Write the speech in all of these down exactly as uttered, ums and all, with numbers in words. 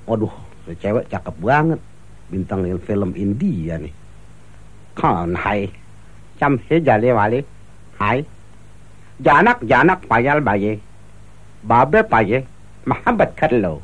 Waduh, cewek cakep banget. Bintang film India nih. Kan hai. Chăm he jale wale. Hai. Janak janak payal baye. Babe paye. Mohabbat kar lo.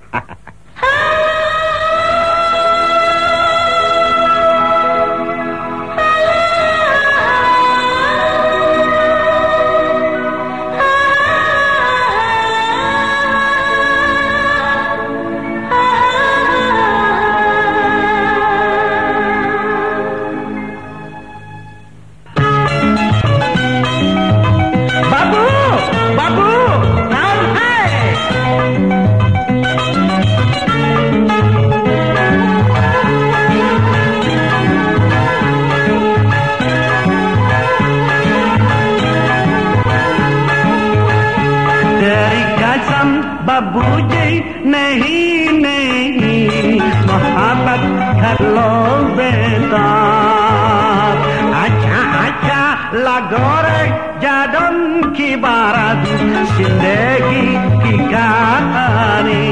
बाबूजी नहीं नहीं मोहब्बत कर लो बेटा अच्छा अच्छा लगो रे जादम की बारात जिंदगी की कहानी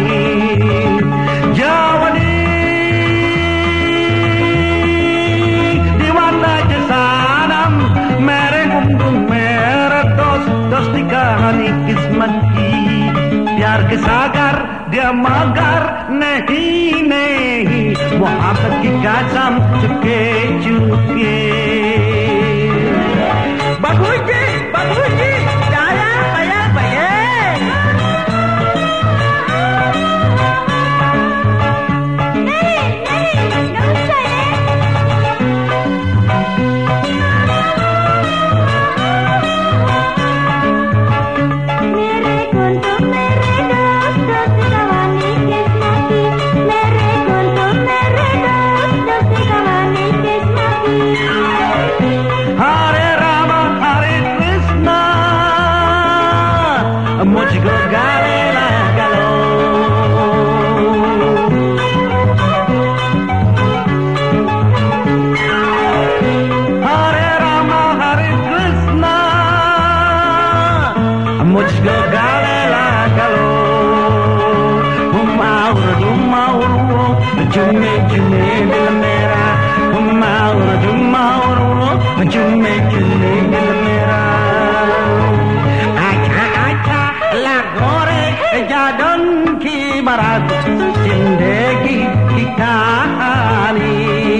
जवानी दीवाना जसानम मेरे गुम मेरे दोस्त दोस्ती कहानी किस्मत की प्यार के सागर दिया मगर नहीं नहीं मोहब्बत की कसम चुके चुके बाबूजी बाबूजी जाया भैया भैया नहीं नहीं नहीं चाहिए मेरे गुंडों मेरे दोस्त कहानी किस्मती मेरे गुंडों मेरे दोस्त कहानी किस्मती हरे राम हरे कृष्णा मुझको गाने लगा लो हरे राम हरे कृष्णा मुझको गाने लगा लो हुमाउर हुमाउर जुम्मे जुम्मे दिल मेरा हुमाउर हुमाउर जुम्मे जुम्मे दिल मेरा अच्छा अच्छा लगो रे जादम की बारात जिंदगी की कहानी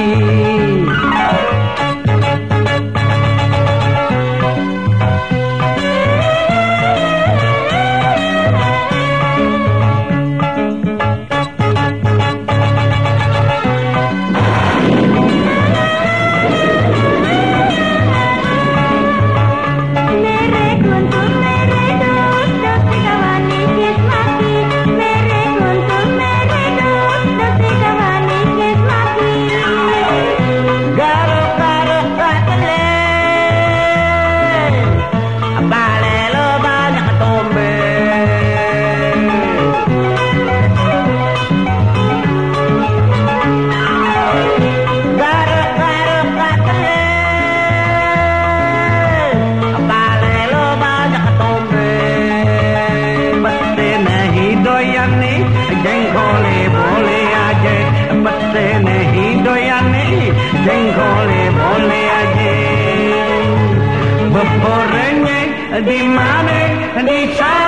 मेरे गुंडों मेरे दोस्त कहानी किस्मती मेरे गुंडों मेरे दोस्त कहानी किस्मती Garo garo katale Balelo banyak tombe Garo garo katale Balelo banyak tombe Batte nahi doyane Jengkole bole aja Batte nahi doyane Jengkole boleh aja Beporenya di mana di sana